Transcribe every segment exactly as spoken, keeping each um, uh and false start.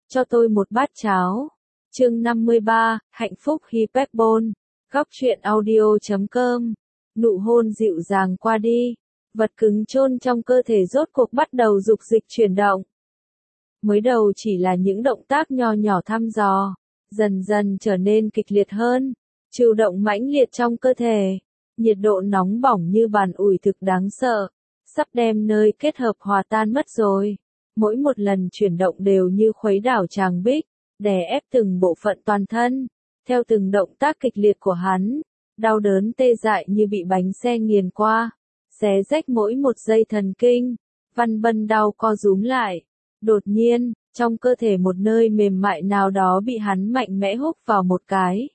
cho tôi một bát cháo. Chương năm mươi ba, hạnh phúc Hyperbole. Góc truyện audio chấm com. Nụ hôn dịu dàng qua đi, vật cứng chôn trong cơ thể rốt cuộc bắt đầu dục dịch chuyển động. Mới đầu chỉ là những động tác nho nhỏ thăm dò, dần dần trở nên kịch liệt hơn, chịu động mãnh liệt trong cơ thể, nhiệt độ nóng bỏng như bàn ủi thực đáng sợ, sắp đem nơi kết hợp hòa tan mất rồi. Mỗi một lần chuyển động đều như khuấy đảo tràng bích, đè ép từng bộ phận toàn thân. Theo từng động tác kịch liệt của hắn, đau đớn tê dại như bị bánh xe nghiền qua, xé rách mỗi một dây thần kinh. Văn Bân đau co rúm lại. Đột nhiên, trong cơ thể một nơi mềm mại nào đó bị hắn mạnh mẽ húc vào một cái.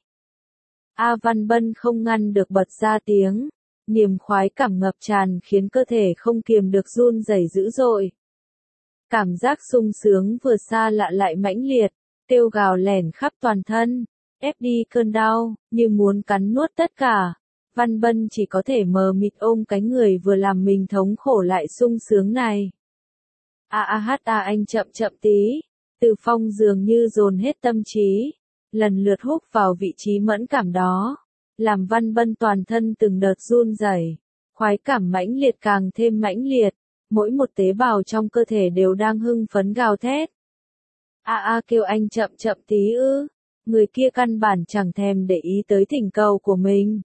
A Văn Bân không ngăn được bật ra tiếng, niềm khoái cảm ngập tràn khiến cơ thể không kiềm được run rẩy dữ dội. Cảm giác sung sướng vừa xa lạ lại mãnh liệt, kêu gào lẻn khắp toàn thân, ép đi cơn đau, như muốn cắn nuốt tất cả. Văn Bân chỉ có thể mờ mịt ôm cái người vừa làm mình thống khổ lại sung sướng này. A a hát a anh chậm chậm tí, Từ Phong dường như dồn hết tâm trí, lần lượt húc vào vị trí mẫn cảm đó, làm Văn Bân toàn thân từng đợt run rẩy, khoái cảm mãnh liệt càng thêm mãnh liệt, mỗi một tế bào trong cơ thể đều đang hưng phấn gào thét. A a kêu anh chậm chậm tí ư, người kia căn bản chẳng thèm để ý tới thỉnh cầu của mình.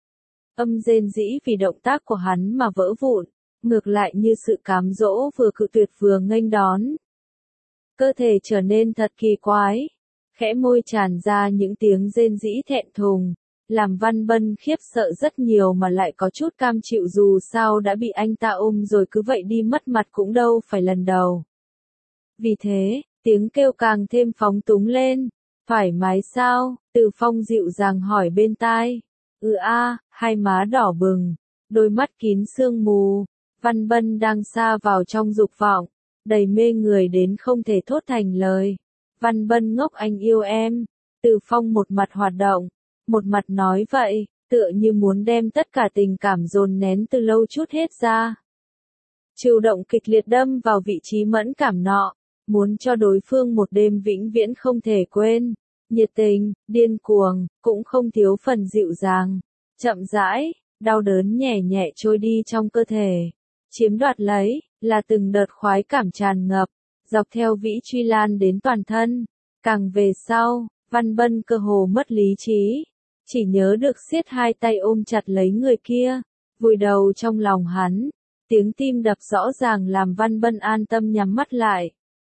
Âm rên rĩ vì động tác của hắn mà vỡ vụn, ngược lại như sự cám dỗ vừa cự tuyệt vừa nghênh đón. Cơ thể trở nên thật kỳ quái, khẽ môi tràn ra những tiếng rên rĩ thẹn thùng, làm Văn Bân khiếp sợ rất nhiều mà lại có chút cam chịu dù sao đã bị anh ta ôm rồi cứ vậy đi mất mặt cũng đâu phải lần đầu. Vì thế, tiếng kêu càng thêm phóng túng lên. Thoải mái sao? Từ Phong dịu dàng hỏi bên tai. Ừ a, hai má đỏ bừng, đôi mắt kín sương mù. Văn Bân đang sa vào trong dục vọng, đầy mê người đến không thể thốt thành lời. Văn Bân ngốc anh yêu em. Từ Phong một mặt hoạt động, một mặt nói vậy, tựa như muốn đem tất cả tình cảm dồn nén từ lâu chút hết ra. Chịu động kịch liệt đâm vào vị trí mẫn cảm nọ, muốn cho đối phương một đêm vĩnh viễn không thể quên. Nhiệt tình, điên cuồng, cũng không thiếu phần dịu dàng, chậm rãi, đau đớn nhẹ nhẹ trôi đi trong cơ thể. Chiếm đoạt lấy, là từng đợt khoái cảm tràn ngập, dọc theo vĩ truy lan đến toàn thân. Càng về sau, Văn Bân cơ hồ mất lý trí, chỉ nhớ được siết hai tay ôm chặt lấy người kia, vùi đầu trong lòng hắn. Tiếng tim đập rõ ràng làm Văn Bân an tâm nhắm mắt lại.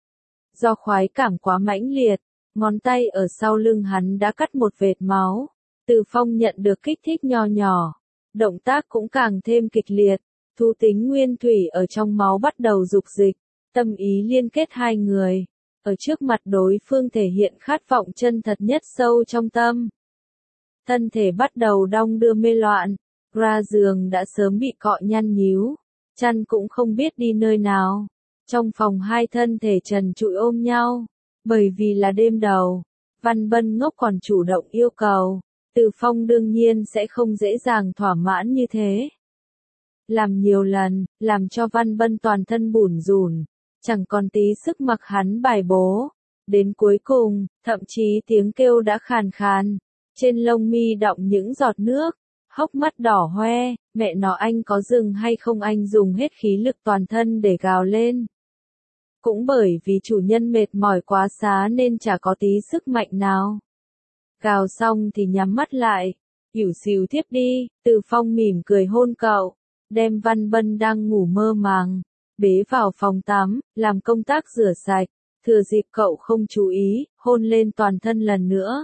Do khoái cảm quá mãnh liệt, ngón tay ở sau lưng hắn đã cắt một vệt máu. Từ Phong nhận được kích thích nho nhỏ, động tác cũng càng thêm kịch liệt, thú tính nguyên thủy ở trong máu bắt đầu dục dịch, tâm ý liên kết hai người, ở trước mặt đối phương thể hiện khát vọng chân thật nhất sâu trong tâm. Thân thể bắt đầu đong đưa mê loạn, ra giường đã sớm bị cọ nhăn nhíu, chăn cũng không biết đi nơi nào. Trong phòng hai thân thể trần trụi ôm nhau, bởi vì là đêm đầu, Văn Bân ngốc còn chủ động yêu cầu, Từ Phong đương nhiên sẽ không dễ dàng thỏa mãn như thế. Làm nhiều lần, làm cho Văn Bân toàn thân bủn rủn, chẳng còn tí sức mặc hắn bài bố. Đến cuối cùng, thậm chí tiếng kêu đã khàn khàn, trên lông mi đọng những giọt nước, hốc mắt đỏ hoe, mẹ nó anh có dừng hay không, anh dùng hết khí lực toàn thân để gào lên. Cũng bởi vì chủ nhân mệt mỏi quá xá nên chả có tí sức mạnh nào. Gào xong thì nhắm mắt lại, ỉu xìu thiếp đi. Từ Phong mỉm cười hôn cậu, đem Văn Bân đang ngủ mơ màng, bế vào phòng tắm, làm công tác rửa sạch, thừa dịp cậu không chú ý, hôn lên toàn thân lần nữa.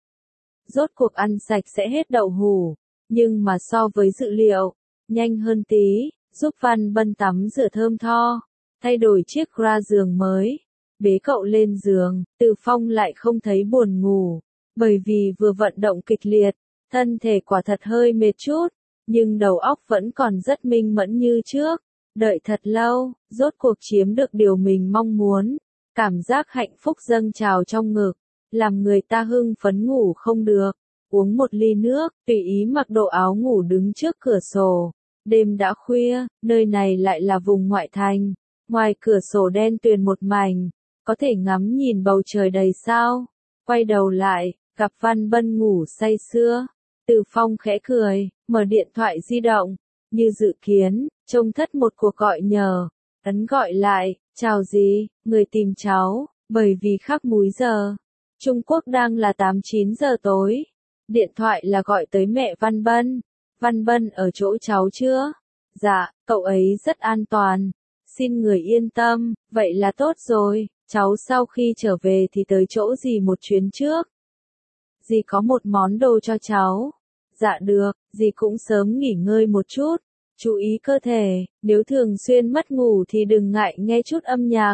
Rốt cuộc ăn sạch sẽ hết đậu hủ, nhưng mà so với dự liệu, nhanh hơn tí, giúp Văn Bân tắm rửa thơm tho. Thay đổi chiếc ra giường mới, bế cậu lên giường, Từ Phong lại không thấy buồn ngủ, bởi vì vừa vận động kịch liệt, thân thể quả thật hơi mệt chút, nhưng đầu óc vẫn còn rất minh mẫn như trước. Đợi thật lâu, rốt cuộc chiếm được điều mình mong muốn, cảm giác hạnh phúc dâng trào trong ngực, làm người ta hưng phấn ngủ không được. Uống một ly nước, tùy ý mặc đồ áo ngủ đứng trước cửa sổ. Đêm đã khuya, nơi này lại là vùng ngoại thành. Ngoài cửa sổ đen tuyền một mảnh, có thể ngắm nhìn bầu trời đầy sao. Quay đầu lại, gặp Văn Bân ngủ say sưa. Từ Phong khẽ cười, mở điện thoại di động. Như dự kiến, trông thất một cuộc gọi nhờ. Ấn gọi lại, chào gì, người tìm cháu, bởi vì khác múi giờ. Trung Quốc đang là tám chín giờ tối. Điện thoại là gọi tới mẹ Văn Bân. Văn Bân ở chỗ cháu chưa? Dạ, cậu ấy rất an toàn. Xin người yên tâm, vậy là tốt rồi. Cháu sau khi trở về thì tới chỗ dì một chuyến trước. Dì có một món đồ cho cháu. Dạ được, dì cũng sớm nghỉ ngơi một chút. Chú ý cơ thể, nếu thường xuyên mất ngủ thì đừng ngại nghe chút âm nhạc.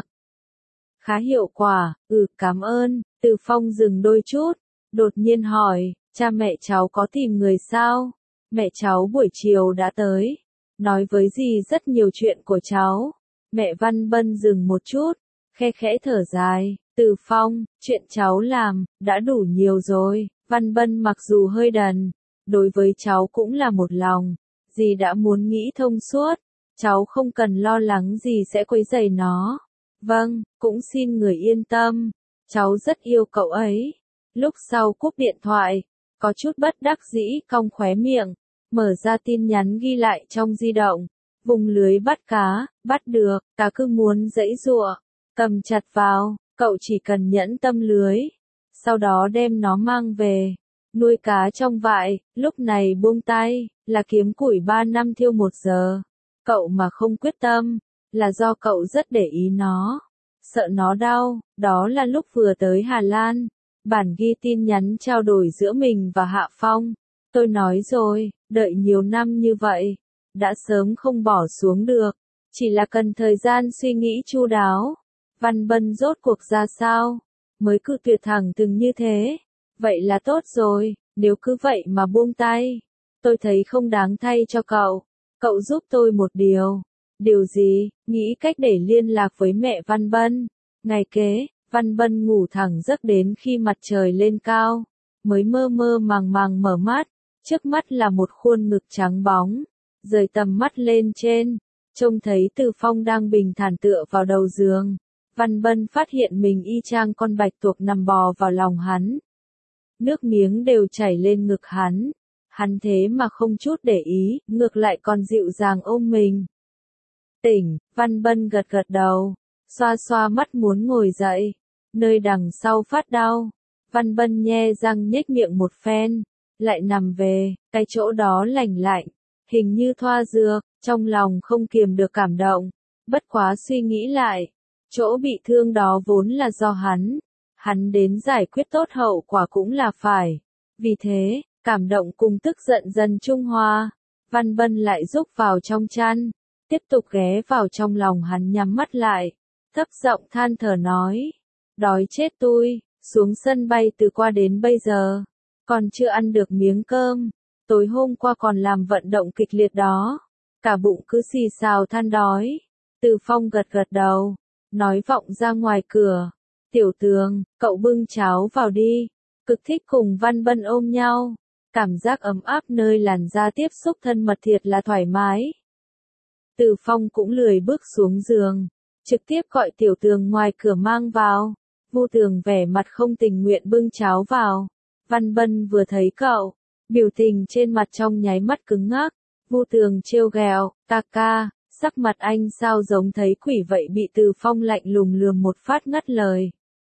Khá hiệu quả, ừ cảm ơn. Từ Phong dừng đôi chút, đột nhiên hỏi, cha mẹ cháu có tìm người sao? Mẹ cháu buổi chiều đã tới, nói với dì rất nhiều chuyện của cháu. Mẹ Văn Bân dừng một chút, khe khẽ thở dài, Từ Phong, chuyện cháu làm, đã đủ nhiều rồi. Văn Bân mặc dù hơi đần, đối với cháu cũng là một lòng. Dì đã muốn nghĩ thông suốt, cháu không cần lo lắng gì sẽ quấy rầy nó. Vâng, cũng xin người yên tâm, cháu rất yêu cậu ấy. Lúc sau cúp điện thoại, có chút bất đắc dĩ cong khóe miệng, mở ra tin nhắn ghi lại trong di động. Vùng lưới bắt cá, bắt được, cá cứ muốn giãy giụa, cầm chặt vào, cậu chỉ cần nhẫn tâm lưới. Sau đó đem nó mang về, nuôi cá trong vại, lúc này buông tay, là kiếm củi ba năm thiêu một giờ. Cậu mà không quyết tâm, là do cậu rất để ý nó, sợ nó đau. Đó là lúc vừa tới Hà Lan. Bản ghi tin nhắn trao đổi giữa mình và Hạ Phong. Tôi nói rồi, đợi nhiều năm như vậy, đã sớm không bỏ xuống được, chỉ là cần thời gian suy nghĩ chu đáo. Văn Bân rốt cuộc ra sao, mới cự tuyệt thẳng thừng như thế. Vậy là tốt rồi, nếu cứ vậy mà buông tay, tôi thấy không đáng thay cho cậu. Cậu giúp tôi một điều. Điều gì? Nghĩ cách để liên lạc với mẹ Văn Bân. Ngày kế, Văn Bân ngủ thẳng giấc đến khi mặt trời lên cao, mới mơ mơ màng màng mở mắt, trước mắt là một khuôn ngực trắng bóng. Rời tầm mắt lên trên, trông thấy Từ Phong đang bình thản tựa vào đầu giường. Văn Bân phát hiện mình y chang con bạch tuộc nằm bò vào lòng hắn. Nước miếng đều chảy lên ngực hắn. Hắn thế mà không chút để ý, ngược lại còn dịu dàng ôm mình. Tỉnh, Văn Bân gật gật đầu, xoa xoa mắt muốn ngồi dậy. Nơi đằng sau phát đau. Văn Bân nhe răng nhếch miệng một phen, lại nằm về, cái chỗ đó lành lạnh, hình như thoa dược, trong lòng không kiềm được cảm động. Bất quá suy nghĩ lại, chỗ bị thương đó vốn là do hắn, hắn đến giải quyết tốt hậu quả cũng là phải. Vì thế, cảm động cùng tức giận dần trung hòa. Văn Bân lại rúc vào trong chăn, tiếp tục ghé vào trong lòng hắn, nhắm mắt lại, thấp giọng than thở nói, đói chết tôi, xuống sân bay từ qua đến bây giờ, còn chưa ăn được miếng cơm, tối hôm qua còn làm vận động kịch liệt đó, cả bụng cứ xì xào than đói. Từ Phong gật gật đầu, nói vọng ra ngoài cửa, Tiểu Tường, cậu bưng cháo vào đi. Cực thích cùng Văn Bân ôm nhau, cảm giác ấm áp nơi làn da tiếp xúc thân mật thiệt là thoải mái. Từ Phong cũng lười bước xuống giường, trực tiếp gọi Tiểu Tường ngoài cửa mang vào. Vu Tường vẻ mặt không tình nguyện bưng cháo vào. Văn Bân vừa thấy cậu, biểu tình trên mặt trong nháy mắt cứng ngắc. Vu Tường trêu ghẹo, ca ca, sắc mặt anh sao giống thấy quỷ vậy, bị Từ Phong lạnh lùng lườm một phát ngắt lời.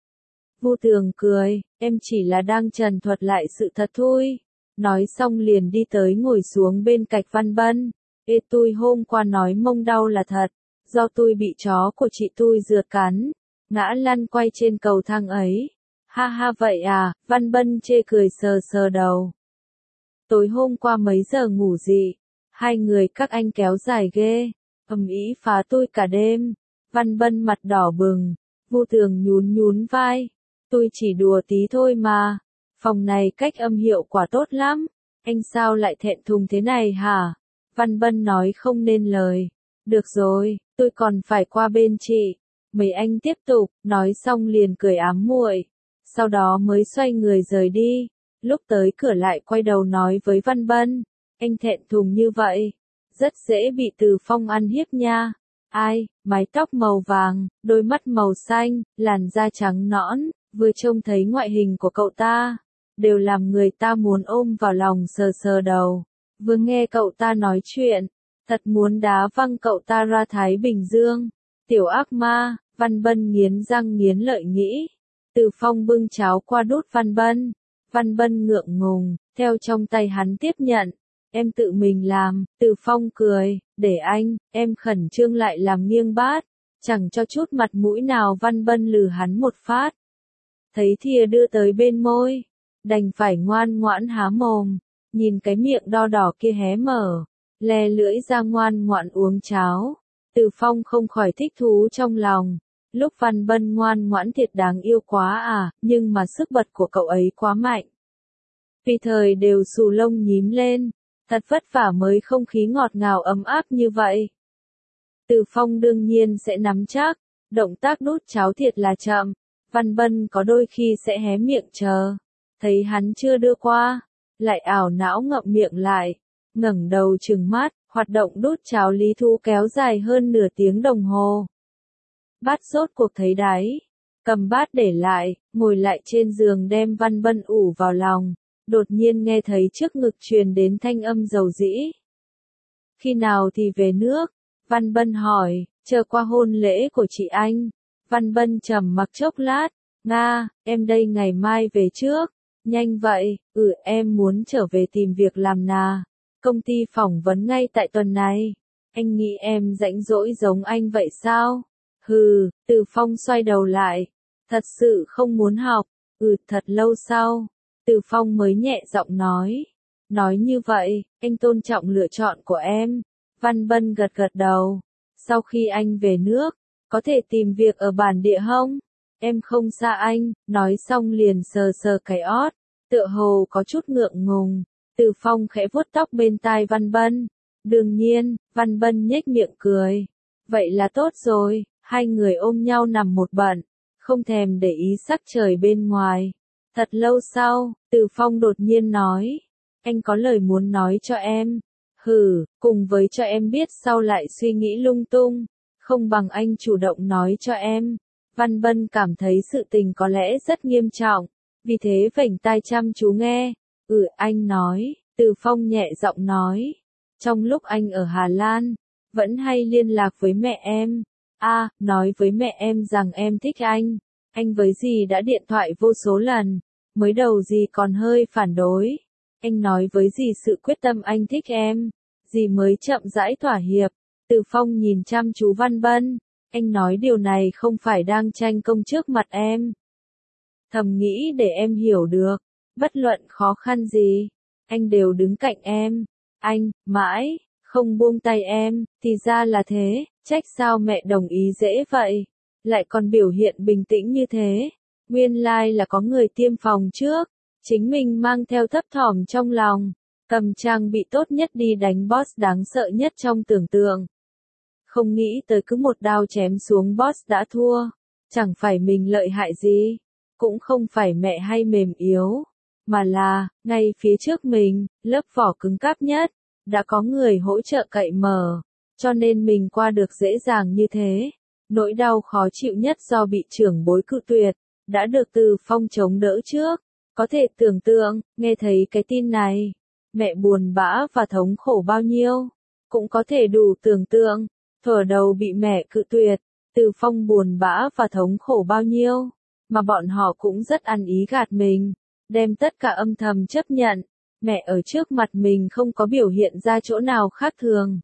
Vu Tường cười, em chỉ là đang trần thuật lại sự thật thôi. Nói xong liền đi tới ngồi xuống bên cạnh Văn Bân. Ê, tôi hôm qua nói mông đau là thật, do tôi bị chó của chị tôi rượt cắn, ngã lăn quay trên cầu thang ấy. Ha ha vậy à, Văn Bân chê cười sờ sờ đầu. Tối hôm qua mấy giờ ngủ gì? Hai người các anh kéo dài ghê, ầm ĩ phá tôi cả đêm. Văn Bân mặt đỏ bừng, Vu Tường nhún nhún vai. Tôi chỉ đùa tí thôi mà, phòng này cách âm hiệu quả tốt lắm, anh sao lại thẹn thùng thế này hả? Văn Bân nói không nên lời. Được rồi, tôi còn phải qua bên chị. Mấy anh tiếp tục, nói xong liền cười ám muội, sau đó mới xoay người rời đi. Lúc tới cửa lại quay đầu nói với Văn Bân, anh thẹn thùng như vậy, rất dễ bị Từ Phong ăn hiếp nha. Ai, mái tóc màu vàng, đôi mắt màu xanh, làn da trắng nõn, vừa trông thấy ngoại hình của cậu ta, đều làm người ta muốn ôm vào lòng sờ sờ đầu. Vừa nghe cậu ta nói chuyện, thật muốn đá văng cậu ta ra Thái Bình Dương. Tiểu ác ma, Văn Bân nghiến răng nghiến lợi nghĩ. Từ Phong bưng cháo qua đút Văn Bân. Văn Bân ngượng ngùng, theo trong tay hắn tiếp nhận. Em tự mình làm, Từ Phong cười, để anh, em khẩn trương lại làm nghiêng bát. Chẳng cho chút mặt mũi nào Văn Bân lừ hắn một phát. Thấy thìa đưa tới bên môi, đành phải ngoan ngoãn há mồm, nhìn cái miệng đo đỏ kia hé mở, le lưỡi ra ngoan ngoãn uống cháo. Từ Phong không khỏi thích thú trong lòng, lúc Văn Bân ngoan ngoãn thiệt đáng yêu quá à, nhưng mà sức bật của cậu ấy quá mạnh. Vì thời đều xù lông nhím lên, thật vất vả mới không khí ngọt ngào ấm áp như vậy. Từ Phong đương nhiên sẽ nắm chắc, động tác đút cháo thiệt là chậm, Văn Bân có đôi khi sẽ hé miệng chờ, thấy hắn chưa đưa qua, lại ảo não ngậm miệng lại, ngẩng đầu trừng mắt, hoạt động đút cháo Lý Thu kéo dài hơn nửa tiếng đồng hồ. Bát rốt cuộc thấy đáy, cầm bát để lại, ngồi lại trên giường đem Văn Bân ủ vào lòng, đột nhiên nghe thấy trước ngực truyền đến thanh âm dầu dĩ. Khi nào thì về nước? Văn Bân hỏi, chờ qua hôn lễ của chị anh. Văn Bân trầm mặc chốc lát, Nga, em đây ngày mai về trước. Nhanh vậy, ừ em muốn trở về tìm việc làm nà. Công ty phỏng vấn ngay tại tuần này. Anh nghĩ em rãnh rỗi giống anh vậy sao? Hừ, Từ Phong xoay đầu lại. Thật sự không muốn học. Ừ thật lâu sau. Từ Phong mới nhẹ giọng nói. Nói như vậy, anh tôn trọng lựa chọn của em. Văn Bân gật gật đầu. Sau khi anh về nước, có thể tìm việc ở bản địa không? Em không xa anh, nói xong liền sờ sờ cái ót, tựa hồ có chút ngượng ngùng. Từ Phong khẽ vuốt tóc bên tai Văn Bân. Đương nhiên, Văn Bân nhếch miệng cười. Vậy là tốt rồi, hai người ôm nhau nằm một bận, không thèm để ý sắc trời bên ngoài. Thật lâu sau, Từ Phong đột nhiên nói, anh có lời muốn nói cho em. Hừ, cùng với cho em biết sau lại suy nghĩ lung tung, không bằng anh chủ động nói cho em. Văn Bân cảm thấy sự tình có lẽ rất nghiêm trọng, vì thế vểnh tai chăm chú nghe. Ừ anh nói, Từ Phong nhẹ giọng nói. Trong lúc anh ở Hà Lan, vẫn hay liên lạc với mẹ em. A, à, nói với mẹ em rằng em thích anh. Anh với dì đã điện thoại vô số lần, mới đầu dì còn hơi phản đối. Anh nói với dì sự quyết tâm anh thích em, dì mới chậm rãi thỏa hiệp. Từ Phong nhìn chăm chú Văn Bân, anh nói điều này không phải đang tranh công trước mặt em. Thầm nghĩ để em hiểu được, bất luận khó khăn gì, anh đều đứng cạnh em. Anh, mãi, không buông tay em, thì ra là thế, trách sao mẹ đồng ý dễ vậy, lại còn biểu hiện bình tĩnh như thế. Nguyên lai là có người tiêm phòng trước, chính mình mang theo thấp thỏm trong lòng, cầm trang bị tốt nhất đi đánh boss đáng sợ nhất trong tưởng tượng. Không nghĩ tới cứ một đao chém xuống boss đã thua, chẳng phải mình lợi hại gì, cũng không phải mẹ hay mềm yếu, mà là, ngay phía trước mình, lớp vỏ cứng cáp nhất, đã có người hỗ trợ cậy mở, cho nên mình qua được dễ dàng như thế. Nỗi đau khó chịu nhất do bị trưởng bối cự tuyệt, đã được Từ Phong chống đỡ trước. Có thể tưởng tượng, nghe thấy cái tin này, mẹ buồn bã và thống khổ bao nhiêu, cũng có thể đủ tưởng tượng, thuở đầu bị mẹ cự tuyệt, Từ Phong buồn bã và thống khổ bao nhiêu, mà bọn họ cũng rất ăn ý gạt mình, đem tất cả âm thầm chấp nhận, mẹ ở trước mặt mình không có biểu hiện ra chỗ nào khác thường.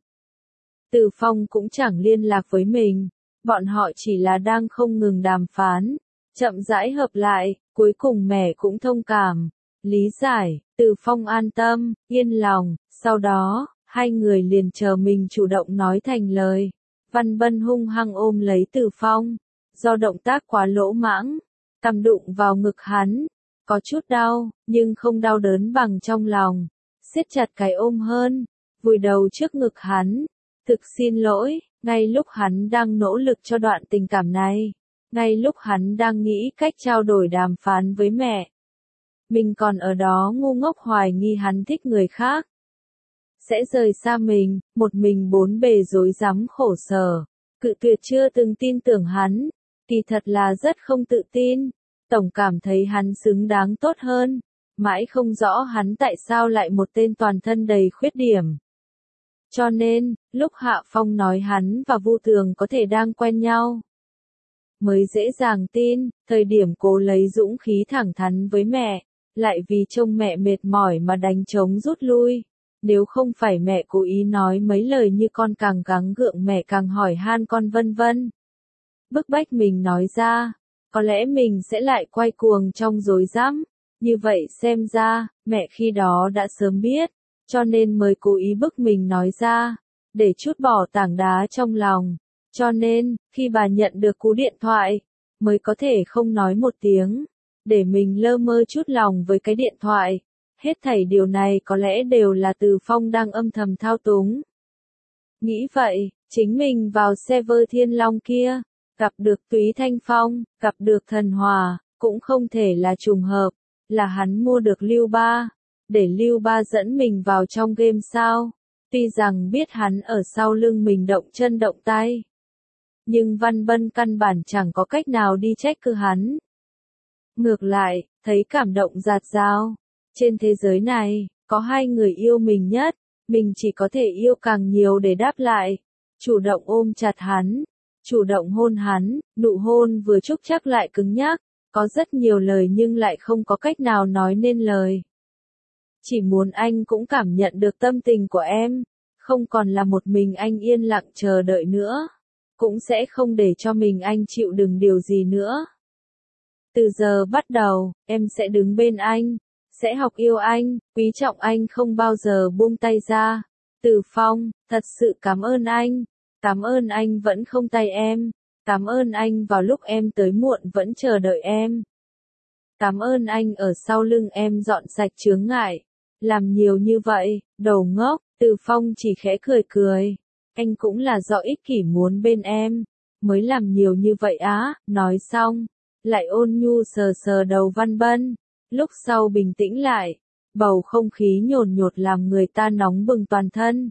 Từ Phong cũng chẳng liên lạc với mình, bọn họ chỉ là đang không ngừng đàm phán, chậm rãi hợp lại, cuối cùng mẹ cũng thông cảm, lý giải, Từ Phong an tâm, yên lòng, sau đó, hai người liền chờ mình chủ động nói thành lời. Văn Bân hung hăng ôm lấy Từ Phong, do động tác quá lỗ mãng, cằm đụng vào ngực hắn, có chút đau, nhưng không đau đớn bằng trong lòng, siết chặt cái ôm hơn, vùi đầu trước ngực hắn. Thực xin lỗi, ngay lúc hắn đang nỗ lực cho đoạn tình cảm này, ngay lúc hắn đang nghĩ cách trao đổi đàm phán với mẹ, mình còn ở đó ngu ngốc hoài nghi hắn thích người khác, sẽ rời xa mình, một mình bốn bề rối rắm khổ sở. cự tuyệt chưa từng tin tưởng hắn, kỳ thật là rất không tự tin, tổng cảm thấy hắn xứng đáng tốt hơn, mãi không rõ hắn tại sao lại một tên toàn thân đầy khuyết điểm. Cho nên, lúc Hạ Phong nói hắn và Vu Tường có thể đang quen nhau, mới dễ dàng tin, thời điểm cô lấy dũng khí thẳng thắn với mẹ, lại vì trông mẹ mệt mỏi mà đánh trống rút lui. Nếu không phải mẹ cố ý nói mấy lời như con càng gắng gượng mẹ càng hỏi han con vân vân. Bức bách mình nói ra, có lẽ mình sẽ lại quay cuồng trong rối rắm. Như vậy xem ra, mẹ khi đó đã sớm biết, cho nên mới cố ý bức mình nói ra, để trút bỏ tảng đá trong lòng. Cho nên, khi bà nhận được cú điện thoại, mới có thể không nói một tiếng, để mình lơ mơ chút lòng với cái điện thoại. Hết thảy điều này có lẽ đều là Từ Phong đang âm thầm thao túng. Nghĩ vậy, chính mình vào server Thiên Long kia, gặp được Túy Thanh Phong, gặp được Thần Hòa, cũng không thể là trùng hợp, là hắn mua được Lưu Ba, để Lưu Ba dẫn mình vào trong game sao. Tuy rằng biết hắn ở sau lưng mình động chân động tay, nhưng Văn Bân căn bản chẳng có cách nào đi trách cứ hắn. Ngược lại, thấy cảm động dạt dào. Trên thế giới này, có hai người yêu mình nhất, mình chỉ có thể yêu càng nhiều để đáp lại. Chủ động ôm chặt hắn, chủ động hôn hắn, nụ hôn vừa trúc chắc lại cứng nhắc, có rất nhiều lời nhưng lại không có cách nào nói nên lời. Chỉ muốn anh cũng cảm nhận được tâm tình của em, không còn là một mình anh yên lặng chờ đợi nữa, cũng sẽ không để cho mình anh chịu đựng điều gì nữa. Từ giờ bắt đầu, em sẽ đứng bên anh, sẽ học yêu anh, quý trọng anh không bao giờ buông tay ra. Từ Phong, thật sự cảm ơn anh, cảm ơn anh vẫn không tay em, cảm ơn anh vào lúc em tới muộn vẫn chờ đợi em. Cảm ơn anh ở sau lưng em dọn sạch chướng ngại, làm nhiều như vậy, đầu ngốc. Từ Phong chỉ khẽ cười cười, anh cũng là do ích kỷ muốn bên em, mới làm nhiều như vậy á. Nói xong, lại ôn nhu sờ sờ đầu Văn Bân. Lúc sau bình tĩnh lại, bầu không khí nhồn nhột làm người ta nóng bừng toàn thân.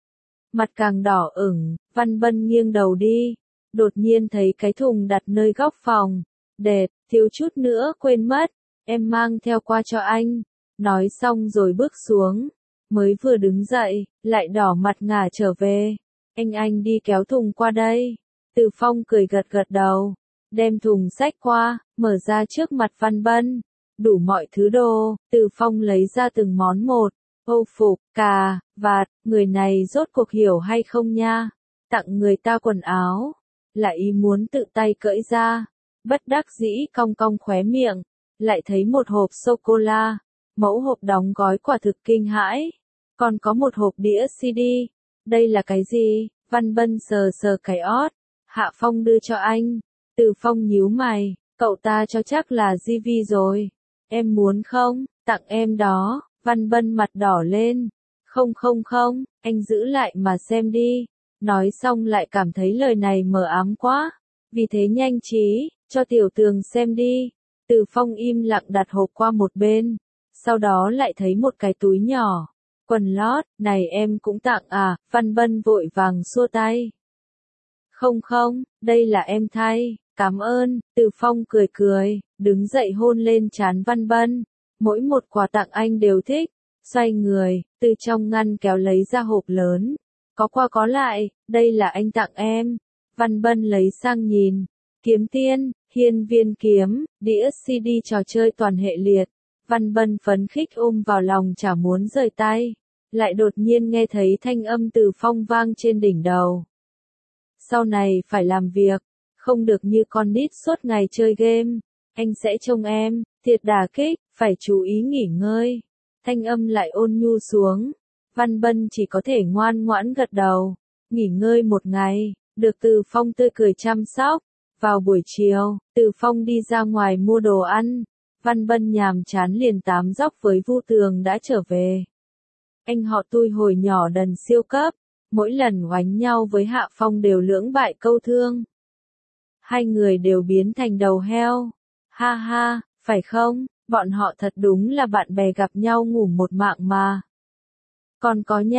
Mặt càng đỏ ửng, Văn Bân nghiêng đầu đi, đột nhiên thấy cái thùng đặt nơi góc phòng, đẹp, thiếu chút nữa quên mất, em mang theo qua cho anh. Nói xong rồi bước xuống, mới vừa đứng dậy, lại đỏ mặt ngả trở về. Anh anh đi kéo thùng qua đây. Từ Phong cười gật gật đầu, đem thùng xách qua, mở ra trước mặt Văn Bân. Đủ mọi thứ đồ, Từ Phong lấy ra từng món một, âu phục, cà, vạt, người này rốt cuộc hiểu hay không nha, tặng người ta quần áo, là ý muốn tự tay cởi ra, bất đắc dĩ cong cong khóe miệng, lại thấy một hộp sô-cô-la, mẫu hộp đóng gói quả thực kinh hãi, còn có một hộp đĩa xê đê, đây là cái gì? Văn Bân sờ sờ cái ót, Hạ Phong đưa cho anh, Từ Phong nhíu mày, cậu ta cho chắc là gi vê rồi. Em muốn không, tặng em đó. Văn Bân mặt đỏ lên. Không không không, anh giữ lại mà xem đi. Nói xong lại cảm thấy lời này mờ ám quá. Vì thế nhanh trí, cho Tiểu Tường xem đi. Từ Phong im lặng đặt hộp qua một bên. Sau đó lại thấy một cái túi nhỏ. Quần lót, này em cũng tặng à? Văn Bân vội vàng xua tay. Không không, đây là em thay. Cảm ơn. Từ Phong cười cười, đứng dậy hôn lên trán Văn Bân. Mỗi một quà tặng anh đều thích. Xoay người, từ trong ngăn kéo lấy ra hộp lớn. Có qua có lại, đây là anh tặng em. Văn Bân lấy sang nhìn. Kiếm tiên, hiên viên kiếm, đĩa xê đê trò chơi toàn hệ liệt. Văn Bân phấn khích ôm vào lòng chả muốn rời tay. Lại đột nhiên nghe thấy thanh âm Từ Phong vang trên đỉnh đầu. Sau này phải làm việc. Không được như con nít suốt ngày chơi game, anh sẽ trông em, thiệt đả kích, phải chú ý nghỉ ngơi. Thanh âm lại ôn nhu xuống, Văn Bân chỉ có thể ngoan ngoãn gật đầu, nghỉ ngơi một ngày, được Từ Phong tươi cười chăm sóc. Vào buổi chiều, Từ Phong đi ra ngoài mua đồ ăn, Văn Bân nhàm chán liền tám dóc với Vu Tường đã trở về. Anh họ tui hồi nhỏ đần siêu cấp, mỗi lần oánh nhau với Hạ Phong đều lưỡng bại câu thương. Hai người đều biến thành đầu heo. Ha ha, phải không? Bọn họ thật đúng là bạn bè gặp nhau ngủ một mạng mà. Còn có nha,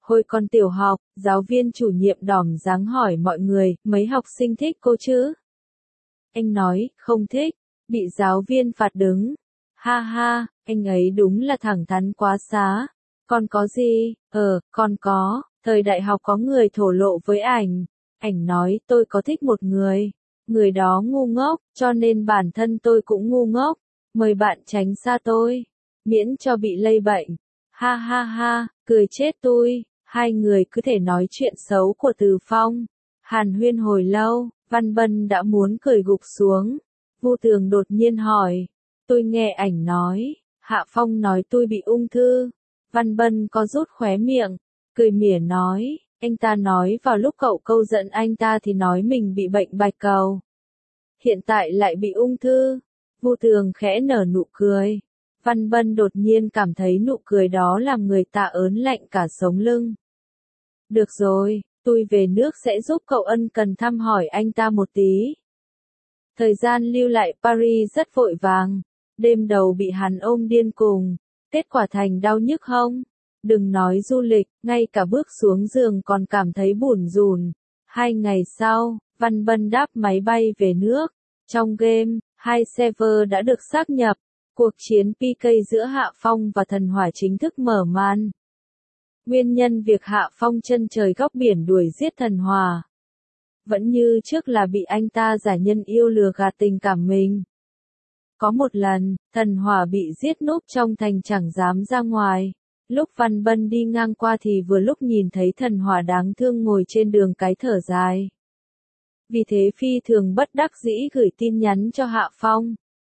Hồi còn tiểu học, giáo viên chủ nhiệm đỏm dáng hỏi mọi người, mấy học sinh thích cô chứ? Anh nói, không thích, bị giáo viên phạt đứng. Ha ha, anh ấy đúng là thẳng thắn quá xá. Còn có gì? Ờ, còn có, thời đại học có người thổ lộ với ảnh. Ảnh nói tôi có thích một người. Người đó ngu ngốc, cho nên bản thân tôi cũng ngu ngốc. Mời bạn tránh xa tôi. Miễn cho bị lây bệnh. Ha ha ha, cười chết tôi. Hai người cứ thể nói chuyện xấu của Từ Phong. Hàn huyên hồi lâu, Văn Bân đã muốn cười gục xuống. Vu Tường đột nhiên hỏi. Tôi nghe ảnh nói, Hạ Phong nói tôi bị ung thư. Văn Bân có rút khóe miệng, cười mỉa nói, anh ta nói vào lúc cậu câu giận anh ta thì nói mình bị bệnh bạch cầu. Hiện tại lại bị ung thư. Vu Tường khẽ nở nụ cười. Văn Bân đột nhiên cảm thấy nụ cười đó làm người ta ớn lạnh cả sống lưng. Được rồi, tôi về nước sẽ giúp cậu ân cần thăm hỏi anh ta một tí. Thời gian lưu lại Paris rất vội vàng. Đêm đầu bị hắn ôm điên cùng. Kết quả thành đau nhức hông. Đừng nói du lịch, ngay cả bước xuống giường còn cảm thấy bủn rủn. Hai ngày sau, Văn Bân đáp máy bay về nước. Trong game, hai server đã được xác nhập. Cuộc chiến pê ca giữa Hạ Phong và Thần Hỏa chính thức mở màn. Nguyên nhân việc Hạ Phong chân trời góc biển đuổi giết Thần Hỏa vẫn như trước là bị anh ta giả nhân yêu lừa gạt tình cảm mình. Có một lần, Thần Hỏa bị giết núp trong thành chẳng dám ra ngoài. Lúc Văn Bân đi ngang qua thì vừa lúc nhìn thấy Thần Hỏa đáng thương ngồi trên đường cái thở dài. Vì thế phi thường bất đắc dĩ gửi tin nhắn cho Hạ Phong.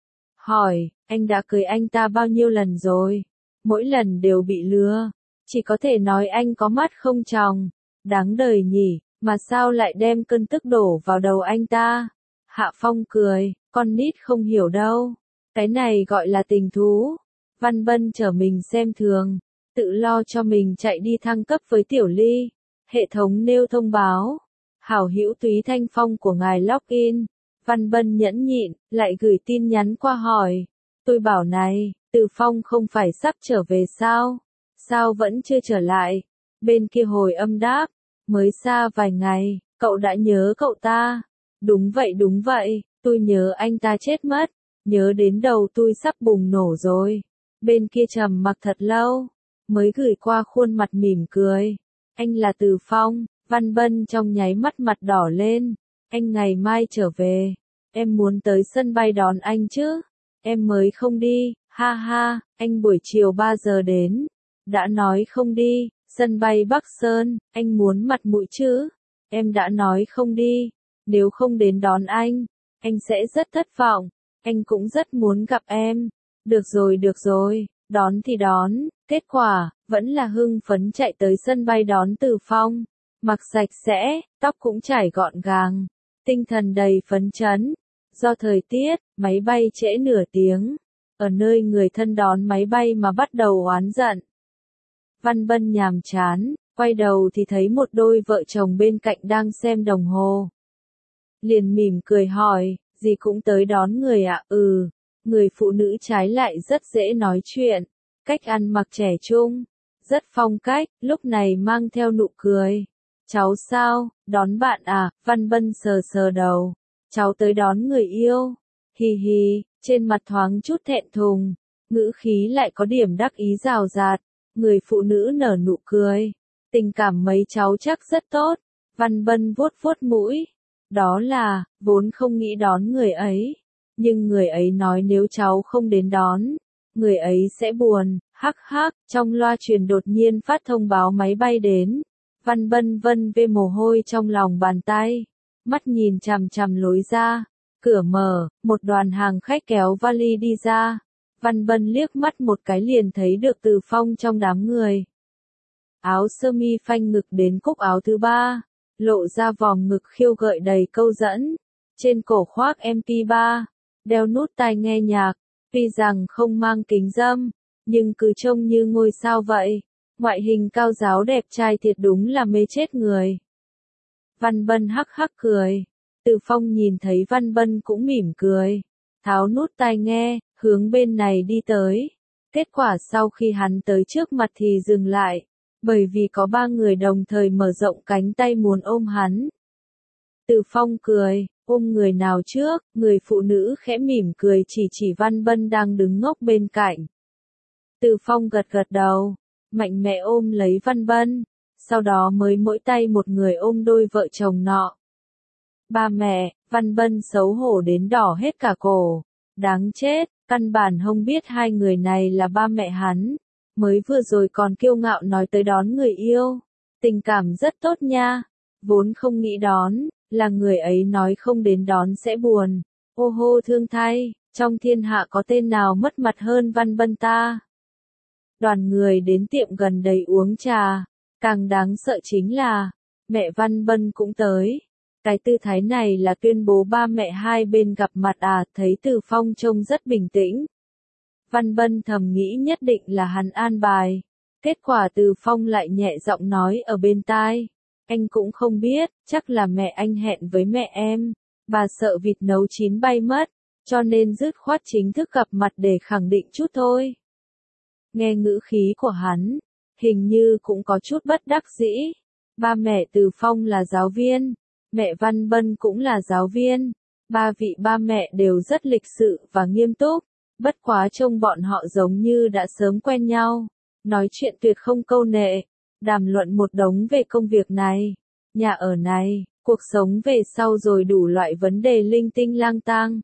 Hỏi, anh đã cưới anh ta bao nhiêu lần rồi? Mỗi lần đều bị lừa. Chỉ có thể nói anh có mắt không tròng. Đáng đời nhỉ, mà sao lại đem cơn tức đổ vào đầu anh ta? Hạ Phong cười, con nít không hiểu đâu. Cái này gọi là tình thú. Văn Bân trở mình xem thường. Tự lo cho mình chạy đi thăng cấp với Tiểu Ly. Hệ thống nêu thông báo. Hảo hữu Túy Thanh Phong của ngài login. Văn Bân nhẫn nhịn, lại gửi tin nhắn qua hỏi. Tôi bảo này, Từ Phong không phải sắp trở về sao? Sao vẫn chưa trở lại? Bên kia hồi âm đáp. Mới xa vài ngày, cậu đã nhớ cậu ta. Đúng vậy đúng vậy, tôi nhớ anh ta chết mất. Nhớ đến đầu tôi sắp bùng nổ rồi. Bên kia trầm mặc thật lâu. Mới gửi qua khuôn mặt mỉm cười. Anh là Từ Phong. Văn Bân trong nháy mắt mặt đỏ lên. Anh ngày mai trở về. Em muốn tới sân bay đón anh chứ? Em mới không đi. Ha ha, anh buổi chiều ba giờ đến. Đã nói không đi. Sân bay Bắc Sơn, anh muốn mặt mũi chứ? Em đã nói không đi. Nếu không đến đón anh, anh sẽ rất thất vọng. Anh cũng rất muốn gặp em. Được rồi được rồi, đón thì đón. Kết quả, vẫn là hưng phấn chạy tới sân bay đón Từ Phong. Mặc sạch sẽ, tóc cũng chải gọn gàng. Tinh thần đầy phấn chấn. Do thời tiết, máy bay trễ nửa tiếng. Ở nơi người thân đón máy bay mà bắt đầu oán giận. Văn Bân nhàm chán, quay đầu thì thấy một đôi vợ chồng bên cạnh đang xem đồng hồ. Liền mỉm cười hỏi, gì cũng tới đón người ạ? À? Ừ, người phụ nữ trái lại rất dễ nói chuyện, cách ăn mặc trẻ trung, rất phong cách, lúc này mang theo nụ cười. Cháu sao, đón bạn à? Văn Bân sờ sờ đầu, cháu tới đón người yêu. Hi hi, trên mặt thoáng chút thẹn thùng, ngữ khí lại có điểm đắc ý rào rạt. Người phụ nữ nở nụ cười. Tình cảm mấy cháu chắc rất tốt. Văn Bân vuốt vuốt mũi. Đó là, vốn không nghĩ đón người ấy. Nhưng người ấy nói nếu cháu không đến đón, người ấy sẽ buồn. Hắc hắc, trong loa truyền đột nhiên phát thông báo máy bay đến. Văn Bân vân vê mồ hôi trong lòng bàn tay. Mắt nhìn chằm chằm lối ra. Cửa mở, một đoàn hàng khách kéo vali đi ra. Văn Bân liếc mắt một cái liền thấy được Từ Phong trong đám người. Áo sơ mi phanh ngực đến cúc áo thứ ba, lộ ra vòng ngực khiêu gợi đầy câu dẫn. Trên cổ khoác em pê ba, đeo nút tai nghe nhạc, tuy rằng không mang kính râm, nhưng cứ trông như ngôi sao vậy. Ngoại hình cao ráo đẹp trai thiệt đúng là mê chết người. Văn Bân hắc hắc cười. Từ Phong nhìn thấy Văn Bân cũng mỉm cười. Tháo nút tai nghe, hướng bên này đi tới. Kết quả sau khi hắn tới trước mặt thì dừng lại. bởi vì có ba người đồng thời mở rộng cánh tay muốn ôm hắn. Từ Phong cười, ôm người nào trước, người phụ nữ khẽ mỉm cười chỉ chỉ Văn Bân đang đứng ngốc bên cạnh. Từ Phong gật gật đầu, mạnh mẽ ôm lấy Văn Bân, sau đó mới mỗi tay một người ôm đôi vợ chồng nọ. Ba mẹ, Văn Bân xấu hổ đến đỏ hết cả cổ, đáng chết, căn bản không biết hai người này là ba mẹ hắn, mới vừa rồi còn kiêu ngạo nói tới đón người yêu, tình cảm rất tốt nha, vốn không nghĩ đón, là người ấy nói không đến đón sẽ buồn, ô hô thương thay, trong thiên hạ có tên nào mất mặt hơn Văn Bân ta. Đoàn người đến tiệm gần đầy uống trà, càng đáng sợ chính là, mẹ Văn Bân cũng tới. Cái tư thái này là tuyên bố ba mẹ hai bên gặp mặt à, thấy Từ Phong trông rất bình tĩnh. Văn Bân thầm nghĩ nhất định là hắn an bài. Kết quả Từ Phong lại nhẹ giọng nói ở bên tai. Anh cũng không biết, chắc là mẹ anh hẹn với mẹ em. Bà sợ vịt nấu chín bay mất, cho nên dứt khoát chính thức gặp mặt để khẳng định chút thôi. Nghe ngữ khí của hắn, hình như cũng có chút bất đắc dĩ. Ba mẹ Từ Phong là giáo viên, mẹ Văn Bân cũng là giáo viên. Ba vị ba mẹ đều rất lịch sự và nghiêm túc, bất quá trông bọn họ giống như đã sớm quen nhau. Nói chuyện tuyệt không câu nệ, đàm luận một đống về công việc này, nhà ở này, cuộc sống về sau rồi đủ loại vấn đề linh tinh lang tang.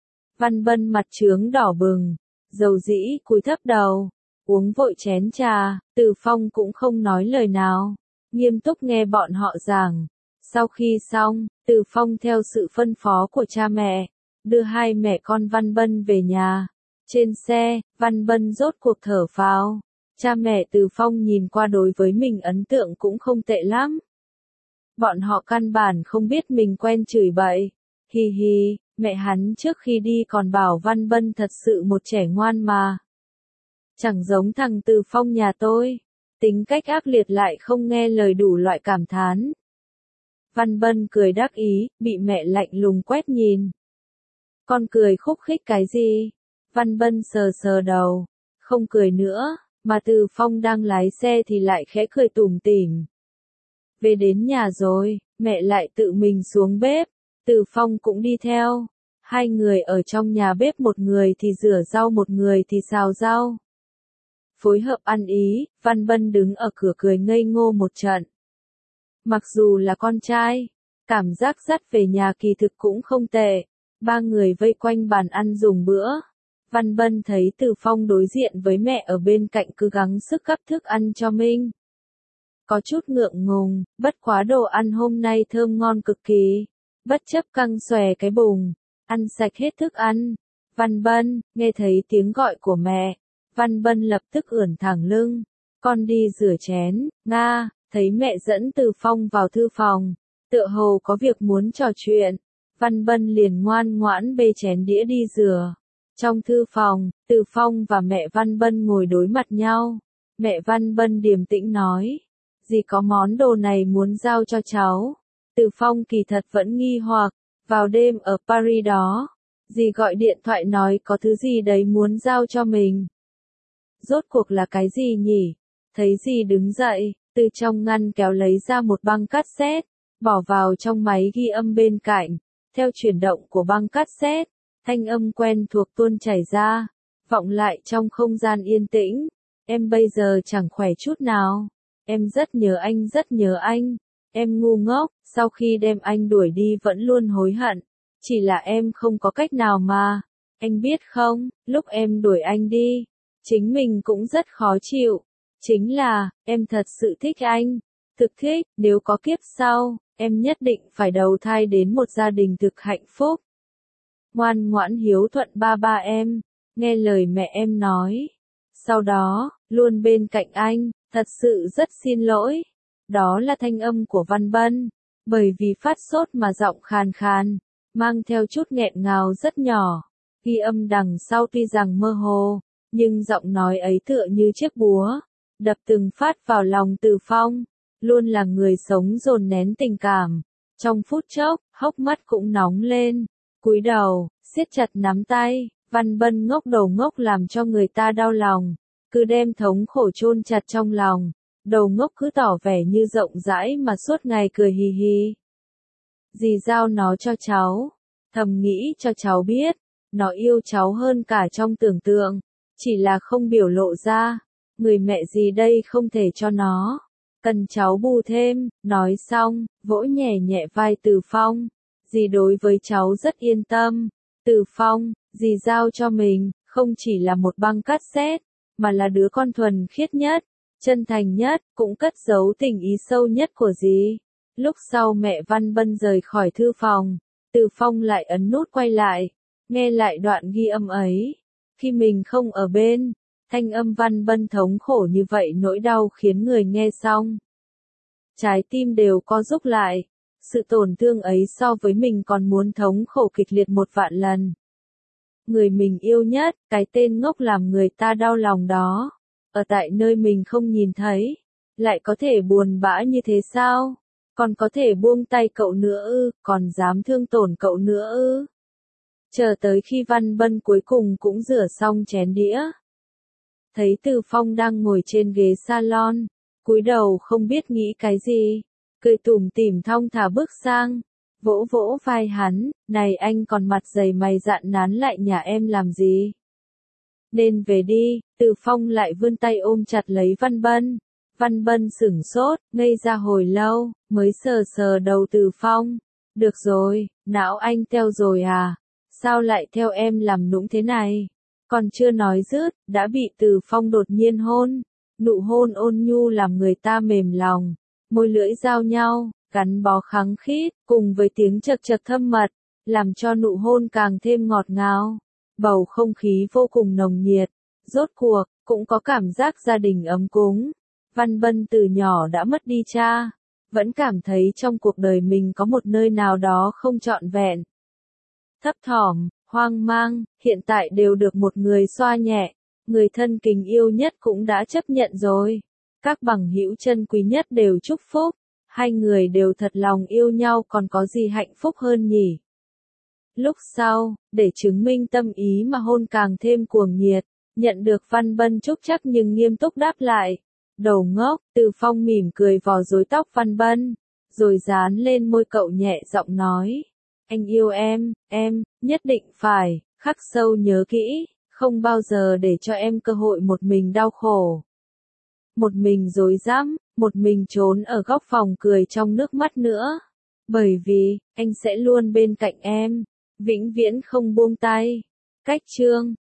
Văn Bân mặt trướng đỏ bừng, dầu dĩ cúi thấp đầu, uống vội chén trà, Từ Phong cũng không nói lời nào, nghiêm túc nghe bọn họ giảng. Sau khi xong, Từ Phong theo sự phân phó của cha mẹ, đưa hai mẹ con Văn Bân về nhà. Trên xe, Văn Bân rốt cuộc thở phào. Cha mẹ Từ Phong nhìn qua đối với mình ấn tượng cũng không tệ lắm. Bọn họ căn bản không biết mình quen chửi bậy. Hi hi, mẹ hắn trước khi đi còn bảo Văn Bân thật sự một trẻ ngoan mà. Chẳng giống thằng Từ Phong nhà tôi, tính cách ác liệt lại không nghe lời đủ loại cảm thán. Văn Bân cười đắc ý, bị mẹ lạnh lùng quét nhìn. Con cười khúc khích cái gì? Văn Bân sờ sờ đầu, không cười nữa, mà Từ Phong đang lái xe thì lại khẽ cười tủm tỉm. Về đến nhà rồi, mẹ lại tự mình xuống bếp, Từ Phong cũng đi theo. Hai người ở trong nhà bếp, một người thì rửa rau một người thì xào rau. Phối hợp ăn ý, Văn Bân đứng ở cửa cười ngây ngô một trận. Mặc dù là con trai, cảm giác dắt về nhà kỳ thực cũng không tệ. Ba người vây quanh bàn ăn dùng bữa. Văn Bân thấy Từ Phong đối diện với mẹ ở bên cạnh cứ gắng sức gắp thức ăn cho mình. Có chút ngượng ngùng, bất quá đồ ăn hôm nay thơm ngon cực kỳ. Bất chấp căng xòe cái bùng, ăn sạch hết thức ăn. Văn Bân, nghe thấy tiếng gọi của mẹ. Văn Bân lập tức ưỡn thẳng lưng. Con đi rửa chén, Nga. Thấy mẹ dẫn Từ Phong vào thư phòng, tựa hồ có việc muốn trò chuyện. Văn Bân liền ngoan ngoãn bê chén đĩa đi rửa. Trong thư phòng, Từ Phong và mẹ Văn Bân ngồi đối mặt nhau. Mẹ Văn Bân điềm tĩnh nói, dì có món đồ này muốn giao cho cháu. Từ Phong kỳ thật vẫn nghi hoặc, vào đêm ở Paris đó, dì gọi điện thoại nói có thứ gì đấy muốn giao cho mình. Rốt cuộc là cái gì nhỉ? Thấy dì đứng dậy, từ trong ngăn kéo lấy ra một băng cassette, bỏ vào trong máy ghi âm bên cạnh. Theo chuyển động của băng cassette, thanh âm quen thuộc tuôn chảy ra, vọng lại trong không gian yên tĩnh. Em bây giờ chẳng khỏe chút nào. Em rất nhớ anh, rất nhớ anh. Em ngu ngốc, sau khi đem anh đuổi đi vẫn luôn hối hận. Chỉ là em không có cách nào mà. Anh biết không, lúc em đuổi anh đi, chính mình cũng rất khó chịu. Chính là, em thật sự thích anh. Thực thích, nếu có kiếp sau, em nhất định phải đầu thai đến một gia đình thực hạnh phúc. Ngoan ngoãn hiếu thuận ba ba em, nghe lời mẹ em nói. Sau đó, luôn bên cạnh anh, thật sự rất xin lỗi. Đó là thanh âm của Văn Bân, bởi vì phát sốt mà giọng khàn khàn, mang theo chút nghẹn ngào rất nhỏ. Ghi âm đằng sau tuy rằng mơ hồ, nhưng giọng nói ấy tựa như chiếc búa, đập từng phát vào lòng Từ Phong. Luôn là người sống dồn nén tình cảm. Trong phút chốc, hốc mắt cũng nóng lên. Cúi đầu, siết chặt nắm tay. Văn Bân ngốc đầu ngốc làm cho người ta đau lòng. Cứ đem thống khổ chôn chặt trong lòng. đầu ngốc cứ tỏ vẻ như rộng rãi mà suốt ngày cười hì hì. Dì giao nó cho cháu, thầm nghĩ cho cháu biết, nó yêu cháu hơn cả trong tưởng tượng, chỉ là không biểu lộ ra, người mẹ gì đây không thể cho nó, cần cháu bù thêm, nói xong, vỗ nhẹ nhẹ vai Từ Phong, dì đối với cháu rất yên tâm, Từ Phong, dì giao cho mình, không chỉ là một băng cassette, mà là đứa con thuần khiết nhất, chân thành nhất, cũng cất giấu tình ý sâu nhất của dì. Lúc sau mẹ Văn Bân rời khỏi thư phòng, Từ Phong lại ấn nút quay lại, nghe lại đoạn ghi âm ấy. Khi mình không ở bên, thanh âm Văn Bân thống khổ như vậy nỗi đau khiến người nghe xong trái tim đều co rúm lại. Sự tổn thương ấy so với mình còn muốn thống khổ kịch liệt một vạn lần. Người mình yêu nhất, cái tên ngốc làm người ta đau lòng đó, ở tại nơi mình không nhìn thấy, lại có thể buồn bã như thế sao? Còn có thể buông tay cậu nữa ư, còn dám thương tổn cậu nữa ư? Chờ tới khi Văn Bân cuối cùng cũng rửa xong chén đĩa. Thấy Từ Phong đang ngồi trên ghế salon, cúi đầu không biết nghĩ cái gì, cười tủm tỉm thong thả bước sang, vỗ vỗ vai hắn, này anh còn mặt dày mày dạn nán lại nhà em làm gì? Nên về đi, Từ Phong lại vươn tay ôm chặt lấy Văn Bân. Văn Bân sửng sốt, ngây ra hồi lâu, mới sờ sờ đầu Từ Phong. Được rồi, não anh teo rồi à? Sao lại theo em làm nũng thế này? Còn chưa nói dứt, đã bị Từ Phong đột nhiên hôn. Nụ hôn ôn nhu làm người ta mềm lòng, môi lưỡi giao nhau, gắn bó khăng khít, cùng với tiếng chật chật thâm mật, làm cho nụ hôn càng thêm ngọt ngào. Bầu không khí vô cùng nồng nhiệt, rốt cuộc, cũng có cảm giác gia đình ấm cúng. Văn Bân từ nhỏ đã mất đi cha, vẫn cảm thấy trong cuộc đời mình có một nơi nào đó không trọn vẹn. Thấp thỏm, hoang mang, hiện tại đều được một người xoa nhẹ, người thân kính yêu nhất cũng đã chấp nhận rồi. Các bằng hữu chân quý nhất đều chúc phúc, hai người đều thật lòng yêu nhau còn có gì hạnh phúc hơn nhỉ? Lúc sau, để chứng minh tâm ý mà hôn càng thêm cuồng nhiệt, nhận được Văn Bân chúc chắc nhưng nghiêm túc đáp lại. Đầu ngốc, Từ Phong mỉm cười vò rối tóc Văn Bân, rồi dán lên môi cậu nhẹ giọng nói. Anh yêu em, em, nhất định phải, khắc sâu nhớ kỹ, không bao giờ để cho em cơ hội một mình đau khổ. Một mình rối rắm, một mình trốn ở góc phòng cười trong nước mắt nữa. Bởi vì, anh sẽ luôn bên cạnh em, vĩnh viễn không buông tay. Cách chương